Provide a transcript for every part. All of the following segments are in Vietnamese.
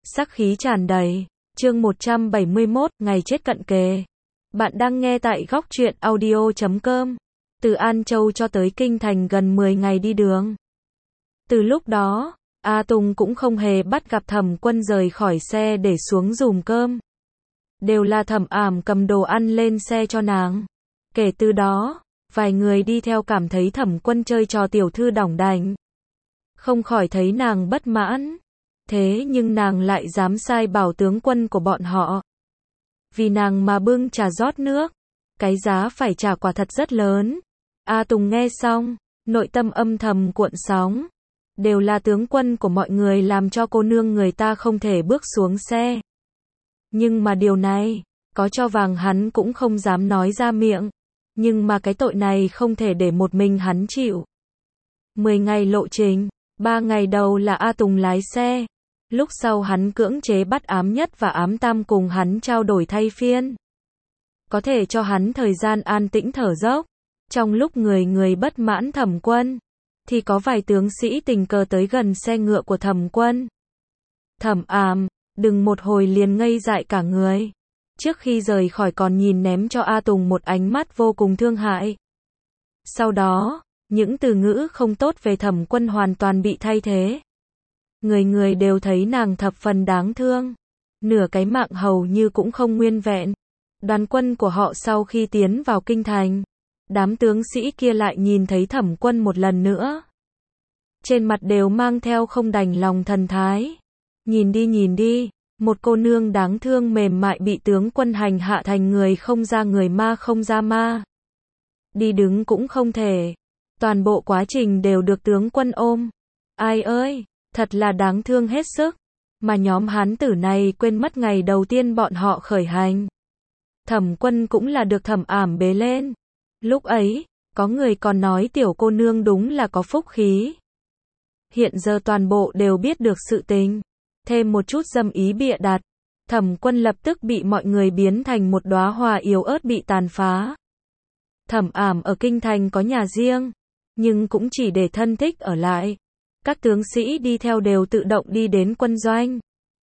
Sắc khí tràn đầy. Chương 171, ngày chết cận kề. Bạn đang nghe tại góc truyện audio.com. Từ An Châu cho tới Kinh Thành gần 10 ngày đi đường. Từ lúc đó, A Tùng cũng không hề bắt gặp Thẩm Quân rời khỏi xe để xuống giùm cơm. Đều là Thẩm Ảm cầm đồ ăn lên xe cho nàng. Kể từ đó, vài người đi theo cảm thấy Thẩm Quân chơi trò tiểu thư đỏng đành. Không khỏi thấy nàng bất mãn. Thế nhưng nàng lại dám sai bảo tướng quân của bọn họ. Vì nàng mà bưng trà rót nước. Cái giá phải trả quả thật rất lớn. A Tùng nghe xong, nội tâm âm thầm cuộn sóng. Đều là tướng quân của mọi người làm cho cô nương người ta không thể bước xuống xe. Nhưng mà điều này, có cho vàng hắn cũng không dám nói ra miệng. Nhưng mà cái tội này không thể để một mình hắn chịu. 10 ngày lộ trình, 3 ngày đầu là A Tùng lái xe. Lúc sau hắn cưỡng chế bắt ám nhất và ám tam cùng hắn trao đổi thay phiên. Có thể cho hắn thời gian an tĩnh thở dốc. Trong lúc người bất mãn Thẩm Quân, thì có vài tướng sĩ tình cờ tới gần xe ngựa của Thẩm Quân. Thẩm Ảm, đừng một hồi liền ngây dại cả người. Trước khi rời khỏi còn nhìn ném cho A Tùng một ánh mắt vô cùng thương hại. Sau đó, những từ ngữ không tốt về Thẩm Quân hoàn toàn bị thay thế. Người đều thấy nàng thập phần đáng thương. Nửa cái mạng hầu như cũng không nguyên vẹn. Đoàn quân của họ sau khi tiến vào kinh thành, đám tướng sĩ kia lại nhìn thấy Thẩm Quân một lần nữa. Trên mặt đều mang theo không đành lòng thần thái. Nhìn đi, một cô nương đáng thương mềm mại bị tướng quân hành hạ thành người không ra người ma không ra ma. Đi đứng cũng không thể. Toàn bộ quá trình đều được tướng quân ôm. Ai ơi! Thật là đáng thương hết sức, mà nhóm hán tử này quên mất ngày đầu tiên bọn họ khởi hành. Thẩm Quân cũng là được Thẩm Ảm bế lên. Lúc ấy, có người còn nói tiểu cô nương đúng là có phúc khí. Hiện giờ toàn bộ đều biết được sự tình, thêm một chút dâm ý bịa đặt. Thẩm Quân lập tức bị mọi người biến thành một đóa hoa yếu ớt bị tàn phá. Thẩm Ảm ở kinh thành có nhà riêng, nhưng cũng chỉ để thân thích ở lại. Các tướng sĩ đi theo đều tự động đi đến quân doanh.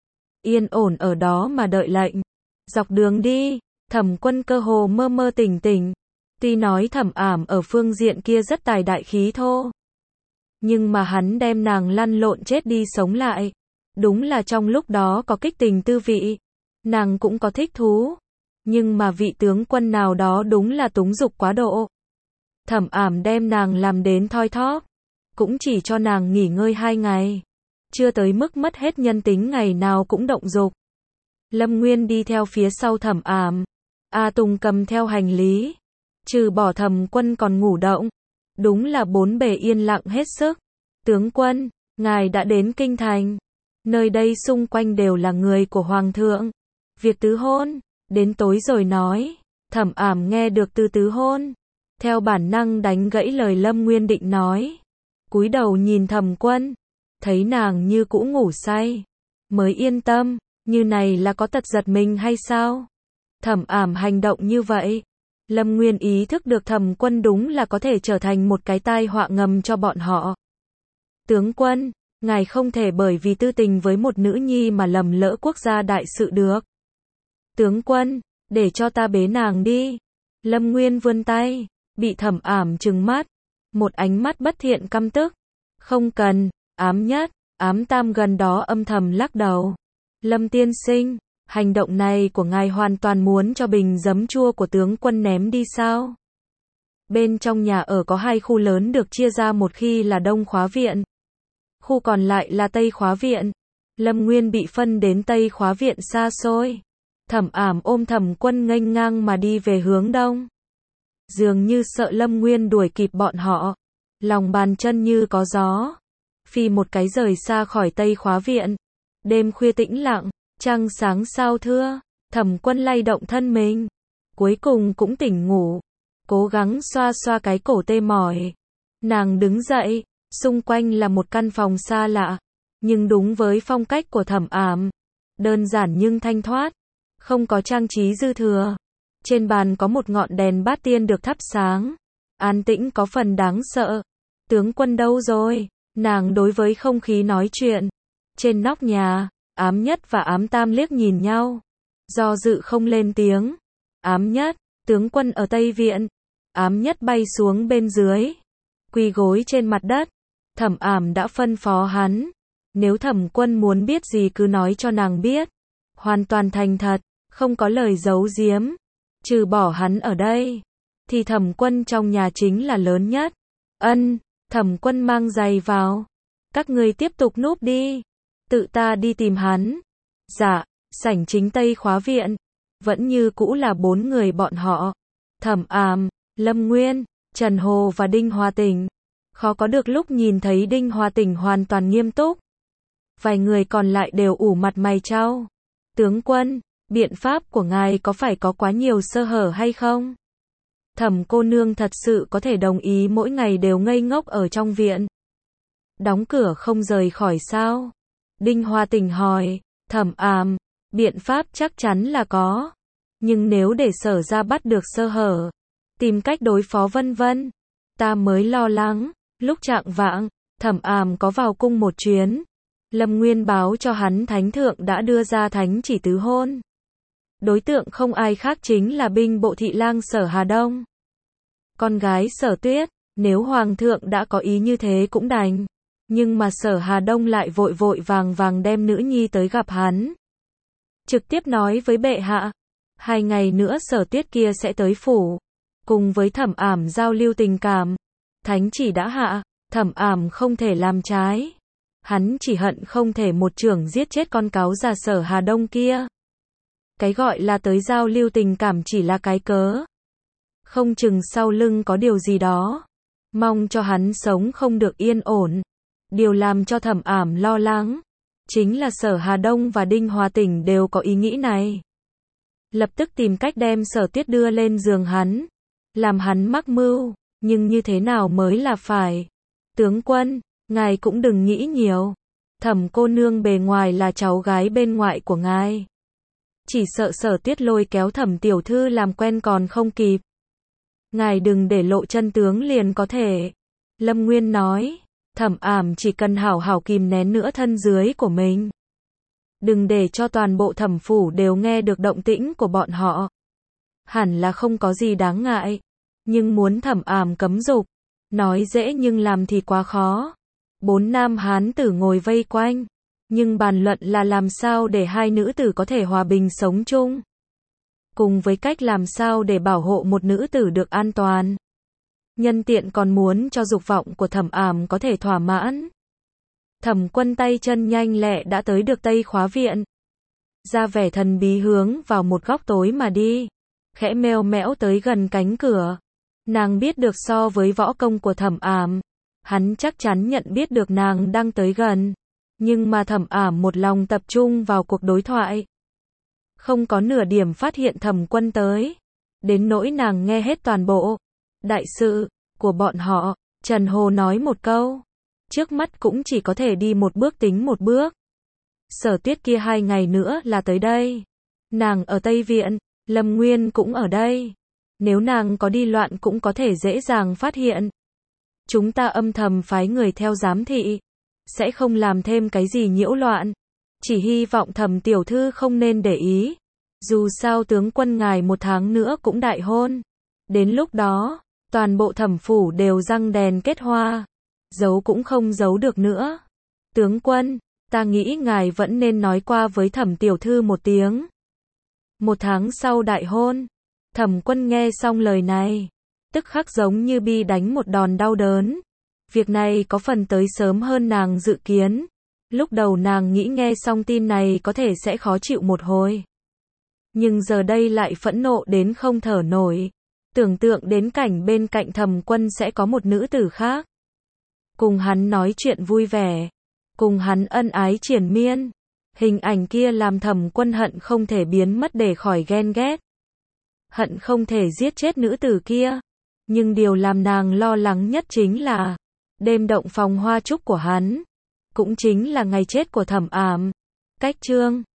Yên ổn ở đó mà đợi lệnh. Dọc đường đi, Thẩm Quân cơ hồ mơ mơ tỉnh tỉnh. Tuy nói Thẩm Ảm ở phương diện kia rất tài đại khí thô. Nhưng mà hắn đem nàng lăn lộn chết đi sống lại. Đúng là trong lúc đó có kích tình tư vị. Nàng cũng có thích thú. Nhưng mà vị tướng quân nào đó đúng là túng dục quá độ. Thẩm Ảm đem nàng làm đến thoi thóp. Cũng chỉ cho nàng nghỉ ngơi 2 ngày. Chưa tới mức mất hết nhân tính ngày nào cũng động dục. Lâm Nguyên đi theo phía sau Thẩm Ảm. A Tùng cầm theo hành lý. Trừ bỏ Thẩm Quân còn ngủ động. Đúng là bốn bề yên lặng hết sức. Tướng quân, ngài đã đến kinh thành. Nơi đây xung quanh đều là người của Hoàng thượng. Việc tứ hôn, đến tối rồi nói. Thẩm Ảm nghe được từ tứ hôn. Theo bản năng đánh gãy lời Lâm Nguyên định nói. Cúi đầu nhìn Thẩm Quân, thấy nàng như cũ ngủ say, mới yên tâm, như này là có tật giật mình hay sao? Thẩm Ảm hành động như vậy, Lâm Nguyên ý thức được Thẩm Quân đúng là có thể trở thành một cái tai họa ngầm cho bọn họ. Tướng quân, ngài không thể bởi vì tư tình với một nữ nhi mà lầm lỡ quốc gia đại sự được. Tướng quân, để cho ta bế nàng đi. Lâm Nguyên vươn tay, bị Thẩm Ảm trừng mắt. Một ánh mắt bất thiện căm tức. Không cần, ám nhất, ám tam gần đó âm thầm lắc đầu. Lâm tiên sinh, hành động này của ngài hoàn toàn muốn cho bình giấm chua của tướng quân ném đi sao? Bên trong nhà ở có 2 khu lớn được chia ra, một khi là Đông Khóa Viện. Khu còn lại là Tây Khóa Viện. Lâm Nguyên bị phân đến Tây Khóa Viện xa xôi. Thẩm Ảm ôm Thẩm Quân nghênh ngang mà đi về hướng đông. Dường như sợ Lâm Nguyên đuổi kịp bọn họ. Lòng bàn chân như có gió. Phi một cái rời xa khỏi Tây Khóa Viện. Đêm khuya tĩnh lặng, trăng sáng sao thưa. Thẩm Quân lay động thân mình. Cuối cùng cũng tỉnh ngủ. Cố gắng xoa xoa cái cổ tê mỏi. Nàng đứng dậy. Xung quanh là một căn phòng xa lạ. Nhưng đúng với phong cách của Thẩm Ảm. Đơn giản nhưng thanh thoát. Không có trang trí dư thừa. Trên bàn có một ngọn đèn bát tiên được thắp sáng. An tĩnh có phần đáng sợ. Tướng quân đâu rồi? Nàng đối với không khí nói chuyện. Trên nóc nhà, Ám Nhất và Ám Tam liếc nhìn nhau, do dự không lên tiếng. Ám Nhất, tướng quân ở Tây Viện. Ám Nhất bay xuống bên dưới, quỳ gối trên mặt đất. Thẩm Ảm đã phân phó hắn, nếu Thẩm quân muốn biết gì cứ nói cho nàng biết. Hoàn toàn thành thật, không có lời giấu giếm. Trừ bỏ hắn ở đây, thì Thẩm quân trong nhà chính là lớn nhất. Ân, Thẩm quân mang giày vào. Các ngươi tiếp tục núp đi. Tự ta đi tìm hắn. Dạ, sảnh chính Tây Khóa Viện. Vẫn như cũ là 4 người bọn họ. Thẩm Ảm, Lâm Nguyên, Trần Hồ và Đinh Hoa Tỉnh. Khó có được lúc nhìn thấy Đinh Hoa Tỉnh hoàn toàn nghiêm túc. Vài người còn lại đều ủ mặt mày trao. Tướng quân, biện pháp của ngài có phải có quá nhiều sơ hở hay không? Thẩm cô nương thật sự có thể đồng ý mỗi ngày đều ngây ngốc ở trong viện, đóng cửa không rời khỏi sao? Đinh Hoa Tỉnh hỏi. Thẩm Ảm, biện pháp chắc chắn là có. Nhưng nếu để Sở ra bắt được sơ hở, tìm cách đối phó vân vân, ta mới lo lắng. Lúc chạng vạng, Thẩm Ảm có vào cung một chuyến. Lâm Nguyên báo cho hắn thánh thượng đã đưa ra thánh chỉ tứ hôn. Đối tượng không ai khác chính là binh bộ thị lang Sở Hà Đông, con gái Sở Tuyết. Nếu hoàng thượng đã có ý như thế cũng đành. Nhưng mà Sở Hà Đông lại vội vội vàng vàng đem nữ nhi tới gặp hắn. Trực tiếp nói với bệ hạ, 2 ngày nữa Sở Tuyết kia sẽ tới phủ, cùng với Thẩm Ảm giao lưu tình cảm. Thánh chỉ đã hạ, Thẩm Ảm không thể làm trái. Hắn chỉ hận không thể một chưởng giết chết con cáo già Sở Hà Đông kia. Cái gọi là tới giao lưu tình cảm chỉ là cái cớ. Không chừng sau lưng có điều gì đó. Mong cho hắn sống không được yên ổn. Điều làm cho Thẩm Ảm lo lắng chính là Sở Hà Đông và Đinh Hoa Tỉnh đều có ý nghĩ này. Lập tức tìm cách đem Sở Tuyết đưa lên giường hắn, làm hắn mắc mưu. Nhưng như thế nào mới là phải? Tướng quân, ngài cũng đừng nghĩ nhiều. Thẩm cô nương bề ngoài là cháu gái bên ngoại của ngài. Chỉ sợ Sở Tuyết lôi kéo Thẩm tiểu thư làm quen còn không kịp. Ngài đừng để lộ chân tướng liền có thể. Lâm Nguyên nói. Thẩm Ảm chỉ cần hảo hảo kìm nén nửa thân dưới của mình. Đừng để cho toàn bộ Thẩm phủ đều nghe được động tĩnh của bọn họ. Hẳn là không có gì đáng ngại. Nhưng muốn Thẩm Ảm cấm dục, nói dễ nhưng làm thì quá khó. 4 nam hán tử ngồi vây quanh, nhưng bàn luận là làm sao để hai nữ tử có thể hòa bình sống chung. Cùng với cách làm sao để bảo hộ một nữ tử được an toàn. Nhân tiện còn muốn cho dục vọng của Thẩm Ảm có thể thỏa mãn. Thẩm Quân tay chân nhanh lẹ đã tới được Tây Khóa Viện. Ra vẻ thần bí hướng vào một góc tối mà đi. Khẽ meo mẽo tới gần cánh cửa. Nàng biết được so với võ công của Thẩm Ảm, hắn chắc chắn nhận biết được nàng đang tới gần. Nhưng mà Thẩm Ảm một lòng tập trung vào cuộc đối thoại. Không có nửa điểm phát hiện Thẩm Quân tới. Đến nỗi nàng nghe hết toàn bộ đại sự của bọn họ. Trần Hồ nói một câu. Trước mắt cũng chỉ có thể đi một bước tính một bước. Sở Tuyết kia 2 ngày nữa là tới đây. Nàng ở Tây Viện, Lâm Nguyên cũng ở đây. Nếu nàng có đi loạn cũng có thể dễ dàng phát hiện. Chúng ta âm thầm phái người theo giám thị. Sẽ không làm thêm cái gì nhiễu loạn. Chỉ hy vọng Thẩm tiểu thư không nên để ý. Dù sao tướng quân ngài 1 tháng nữa cũng đại hôn. Đến lúc đó, toàn bộ Thẩm phủ đều răng đèn kết hoa. Giấu cũng không giấu được nữa. Tướng quân, ta nghĩ ngài vẫn nên nói qua với Thẩm tiểu thư một tiếng. 1 tháng sau đại hôn. Thẩm Quân nghe xong lời này, tức khắc giống như bị đánh một đòn đau đớn. Việc này có phần tới sớm hơn nàng dự kiến. Lúc đầu nàng nghĩ nghe xong tin này có thể sẽ khó chịu một hồi. Nhưng giờ đây lại phẫn nộ đến không thở nổi. Tưởng tượng đến cảnh bên cạnh Thẩm Quân sẽ có một nữ tử khác. Cùng hắn nói chuyện vui vẻ. Cùng hắn ân ái triền miên. Hình ảnh kia làm Thẩm Quân hận không thể biến mất để khỏi ghen ghét. Hận không thể giết chết nữ tử kia. Nhưng điều làm nàng lo lắng nhất chính là đêm động phòng hoa trúc của hắn. Cũng chính là ngày chết của Thẩm Ảm. Cách chương